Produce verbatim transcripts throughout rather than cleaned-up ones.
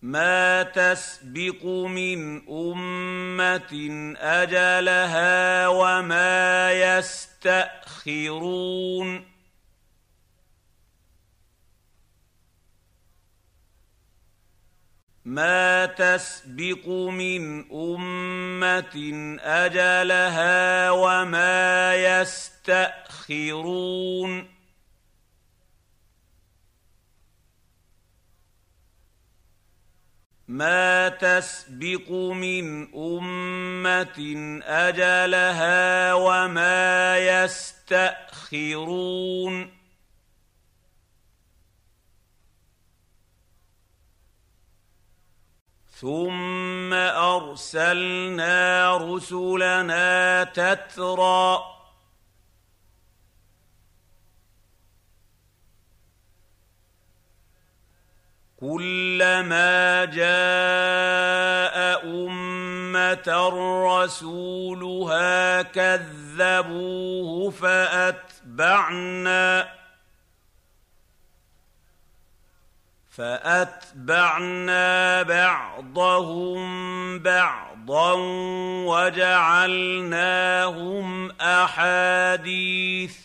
مَا تَسْبِقُ مِنْ أُمَّةٍ أَجَلَهَا وَمَا يَسْتَأْخِرُونَ مَا تَسْبِقُ مِنْ أُمَّةٍ أَجَلَهَا وَمَا يَسْتَأْخِرُونَ مَا تَسْبِقُ مِنْ أُمَّةٍ أَجَلَهَا وَمَا يَسْتَأْخِرُونَ ثُمَّ أَرْسَلْنَا رُسُلَنَا تَتْرَىٰ ۖ كُلَّمَا جَاءَ أُمَّةً رَّسُولُهَا كَذَّبُوهُ فَأَتْبَعْنَا فَأَتْبَعْنَا بَعْضَهُم بَعْضًا وَجَعَلْنَاهُمْ أَحَادِيثَ ۚ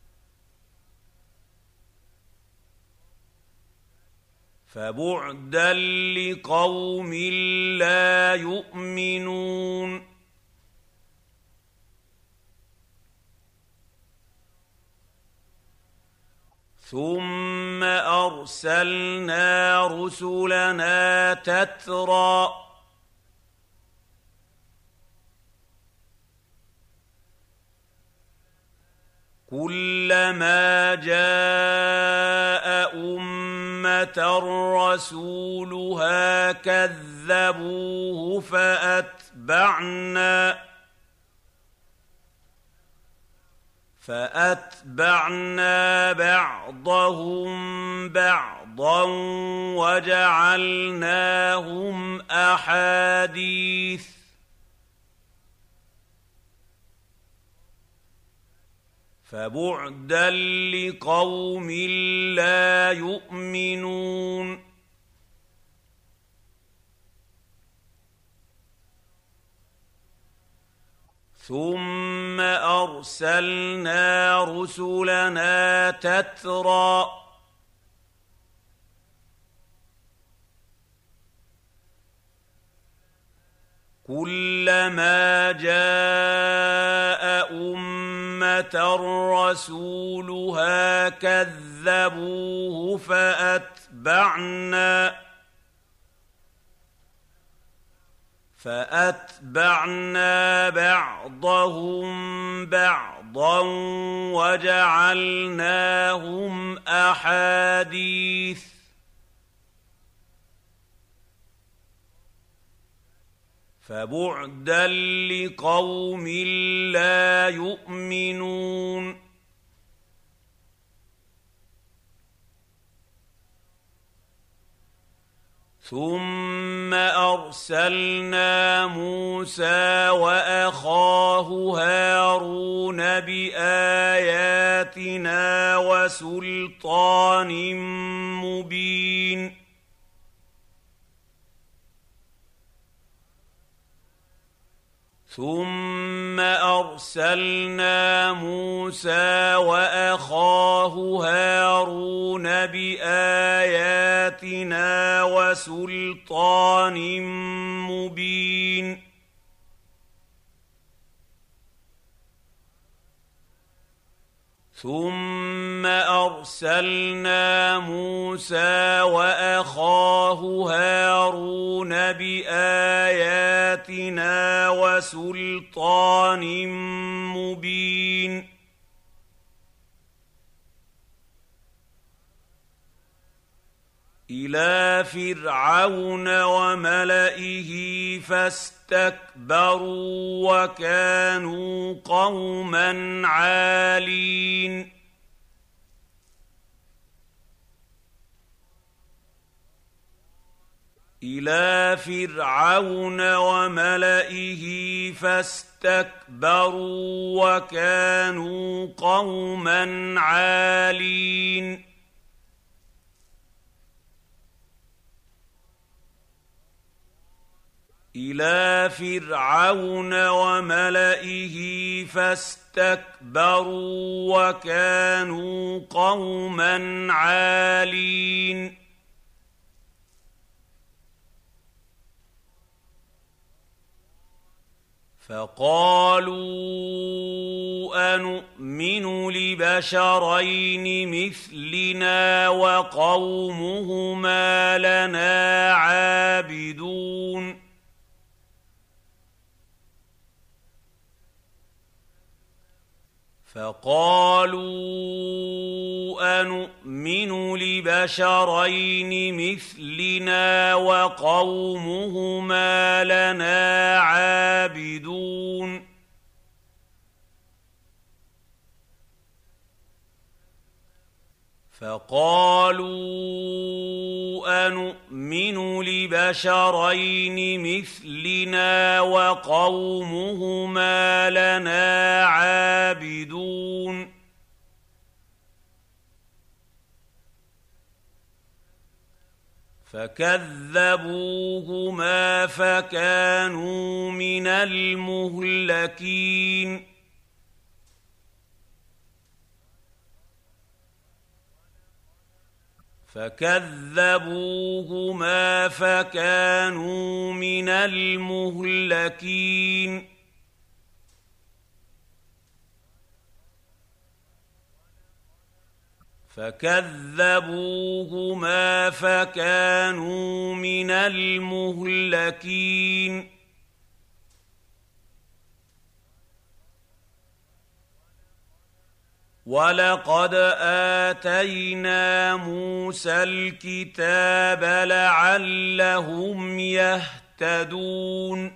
فَبُعْدًا لِّقَوْمٍ لَّا يُؤْمِنُونَ ثُمَّ أَرْسَلْنَا رُسُلَنَا تَتْرَىٰ ۖ كُلَّمَا جَاءَ أُمَّةً رَّسُولُهَا كَذَّبُوهُ فَأَتْبَعْنَا فَأَتْبَعْنَا بَعْضَهُم بَعْضًا وَجَعَلْنَاهُمْ أَحَادِيثَ ۚ فَبُعْدًا لِّقَوْمٍ لَّا يُؤْمِنُونَ ثُمَّ أَرْسَلْنَا رُسُلَنَا تَتْرَىٰ ۖ كُلَّمَا جَاءَ أُمَّةً رَّسُولُهَا كَذَّبُوهُ فَأَتْبَعْنَا فَأَتْبَعْنَا بَعْضَهُم بَعْضًا وَجَعَلْنَاهُمْ أَحَادِيثَ ۚ فَبُعْدًا لِّقَوْمٍ لَّا يُؤْمِنُونَ ثُمَّ أَرْسَلْنَا مُوسَىٰ وَأَخَاهُ هَارُونَ بِآيَاتِنَا وَسُلْطَانٍ مُّبِينٍ ثُمَّ أَرْسَلْنَا مُوسَىٰ وَأَخَاهُ هَارُونَ بِآيَاتِنَا وَسُلْطَانٍ مُّبِينٍ ثُمَّ أَرْسَلْنَا مُوسَىٰ وَأَخَاهُ هَارُونَ بِآيَاتِنَا وَسُلْطَانٍ مُّبِينٍ إِلَىٰ فِرْعَوْنَ وَمَلَئِهِ فَاسْتَكْبَرُوا وَكَانُوا قَوْمًا عَالِينَ إِلَىٰ فِرْعَوْنَ وَمَلَئِهِ فَاسْتَكْبَرُوا وَكَانُوا قَوْمًا عَالِينَ إِلَىٰ فِرْعَوْنَ وَمَلَئِهِ فَاسْتَكْبَرُوا وَكَانُوا قَوْمًا عَالِينَ فَقَالُوا أَنُؤْمِنُ لِبَشَرَيْنِ مِثْلِنَا وَقَوْمُهُمَا لَنَا عَابِدُونَ فَقَالُوا أَنُؤْمِنُ لِبَشَرَيْنِ مِثْلِنَا وَقَوْمُهُمَا لَنَا عَابِدُونَ فَقَالُوا أَنُؤْمِنُ لِبَشَرَيْنِ مِثْلِنَا وَقَوْمُهُمَا لَنَا عَابِدُونَ فَكَذَّبُوهُمَا فَكَانُوا مِنَ الْمُهْلَكِينَ فَكَذَّبُوهُمَا فَكَانُوا مِنَ الْمُهْلَكِينَ فَكَذَّبُوهُمَا فَكَانُوا مِنَ الْمُهْلَكِينَ وَلَقَدْ آتَيْنَا مُوسَى الْكِتَابَ لَعَلَّهُمْ يَهْتَدُونَ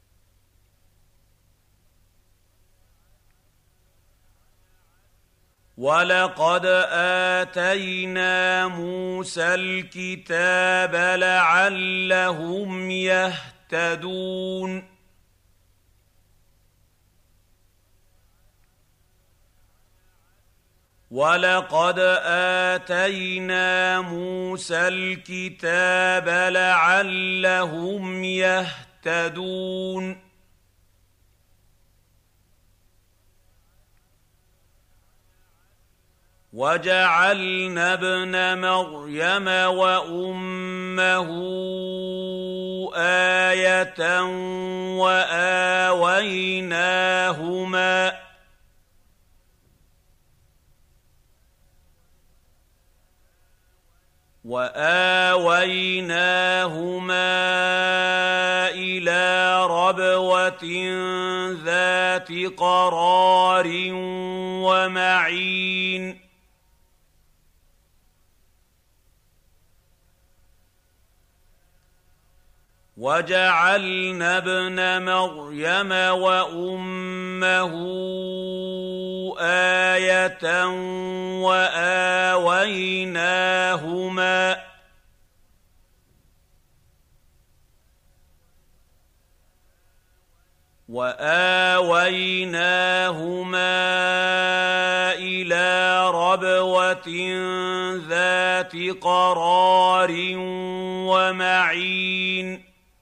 وَلَقَدْ آتَيْنَا مُوسَى الْكِتَابَ لَعَلَّهُمْ يَهْتَدُونَ وَلَقَدْ آتَيْنَا مُوسَى الْكِتَابَ لَعَلَّهُمْ يَهْتَدُونَ وَجَعَلْنَا ابْنَ مَرْيَمَ وَأُمَّهُ آيَةً وَآوَيْنَاهُمَا وَآوَيْنَاهُمَا إِلَىٰ رَبْوَةٍ ذَاتِ قَرَارٍ وَمَعِينٍ وَجَعَلْنَا ابْنَ مَرْيَمَ وَأُمَّهُ آيَةً وَآوَيْنَاهُمَا وَآوَيْنَاهُمَا إِلَىٰ رَبْوَةٍ ذَاتِ قَرَارٍ وَمَعِينٍ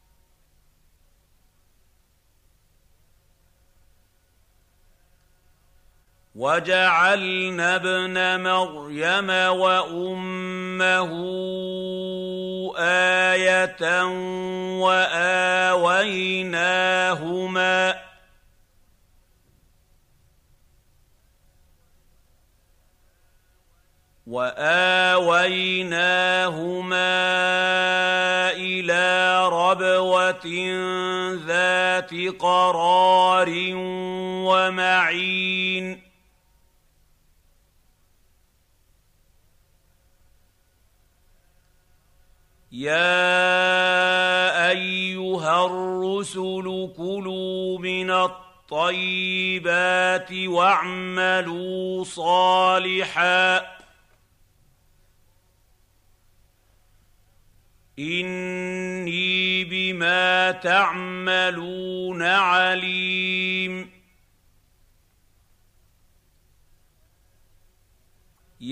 وَجَعَلْنَا ابْنَ مَرْيَمَ وَأُمَّهُ آيَةً وَآوَيْنَاهُمَا وَآوَيْنَاهُمَا إِلَىٰ رَبْوَةٍ ذَاتِ قَرَارٍ وَمَعِينٍ يَا أَيُّهَا الرُّسُلُ كُلُوا مِنَ الطَّيِّبَاتِ وَاعْمَلُوا صَالِحًا إِنِّي بِمَا تَعْمَلُونَ عَلِيمٌ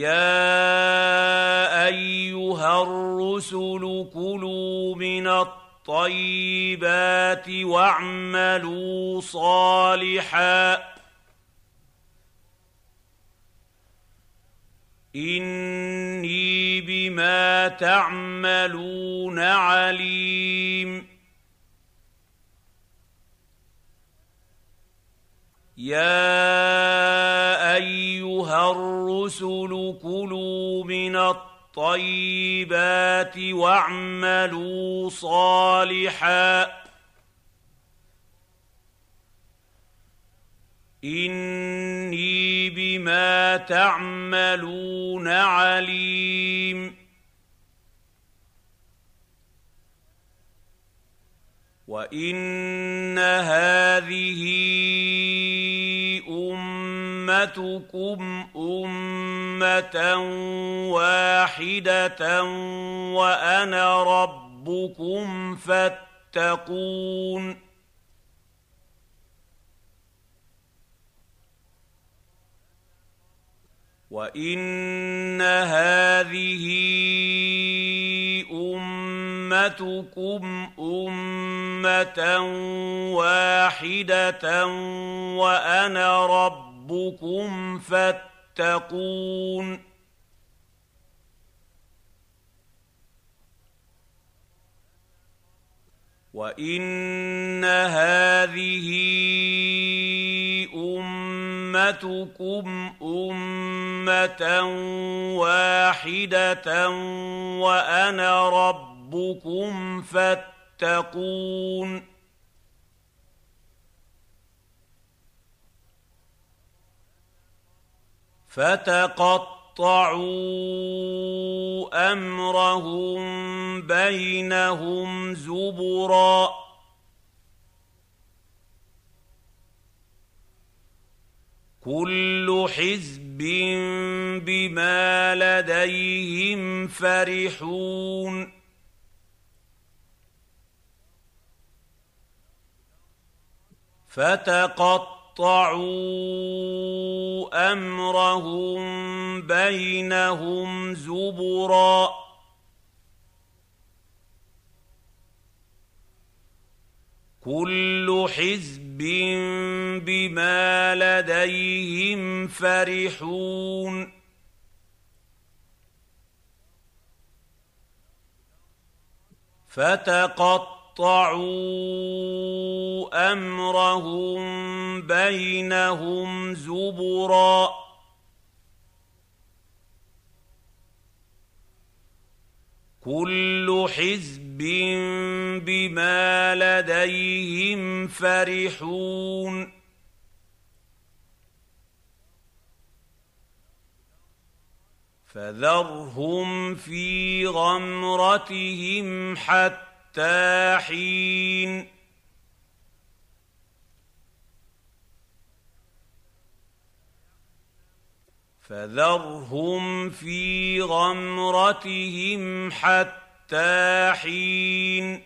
يَا أَيُّهَا الرُّسُلُ كُلُوا مِنَ الطيبات واعملوا صالحا إني بما تعملون عليم يا أيها الرسل كلوا من الطيبات واعملوا صالحا إني بما تعملون عليم وإن هذه أمتكم أمة واحدة وأنا ربكم فاتقون وإن هذه أمتكم أمة واحدة وأنا ربكم فاتقون وإن هذه أمتكم أمة واحدة وأنا ربكم فاتقون فتقطعوا أمرهم بينهم زبرا كل حزب بما لديهم فرحون فتقطعوا أمرهم بينهم زبرا كل حزب بما لديهم فرحون فتقطعوا أمرهم بينهم زبرا كل حزب بما لديهم فرحون فذرهم في غمرتهم حتى حين فذرهم في غمرتهم حتى حين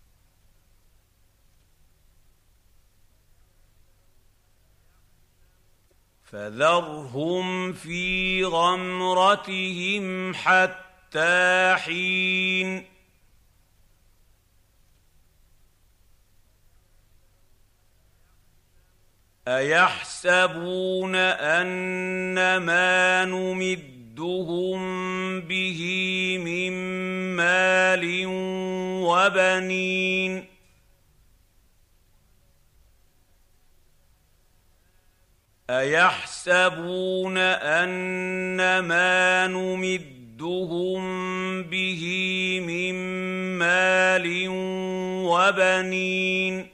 فذرهم في غمرتهم حتى حين أيحسبون أن ما نمدهم به من مال وبنين أيحسبون أن ما نمدهم به من مال وبنين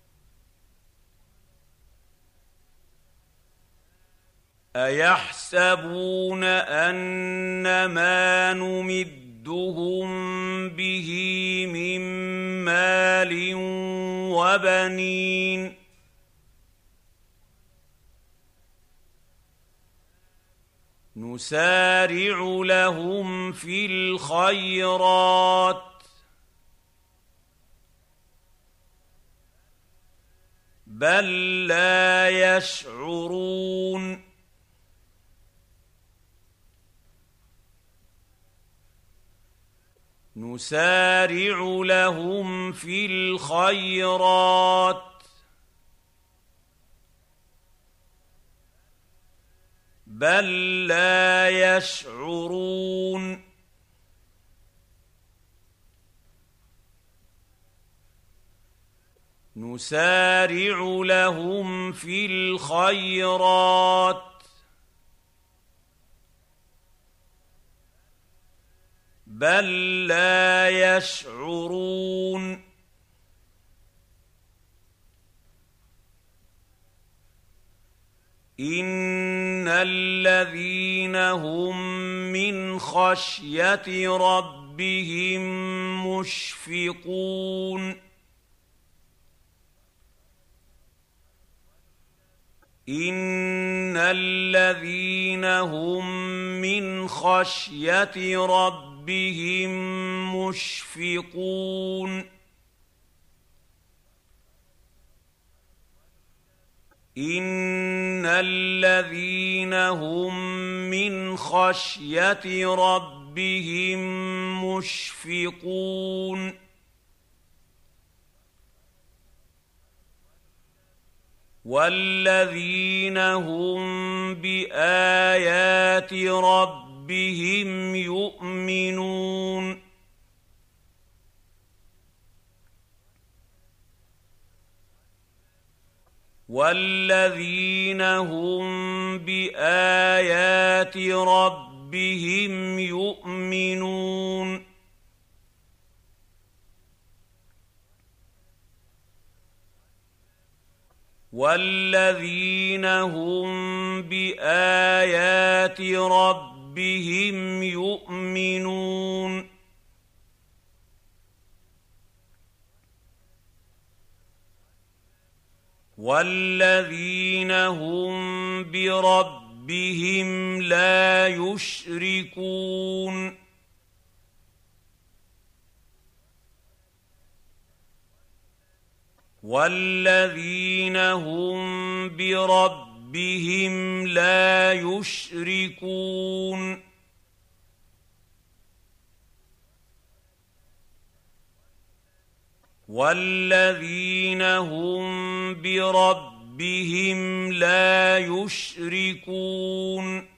أيحسبون أن ما نمدهم به من مال وبنين نسارع لهم في الخيرات بل لا يشعرون نسارع لهم في الخيرات بل لا يشعرون نسارع لهم في الخيرات بل لا يشعرون إن الذين هم من خشية ربهم مشفقون إن الذين هم من خشية ربهم مشفقون إن الذين هم من خشية ربهم مشفقون والذين هم بآيات ربهم يؤمنون والذين هم بآيات ربهم يؤمنون والذين هم بآيات ربهم يؤمنون والذين هم بربهم لا يشركون والذين هم بربهم لا يشركون والذين هم بربهم لا يشركون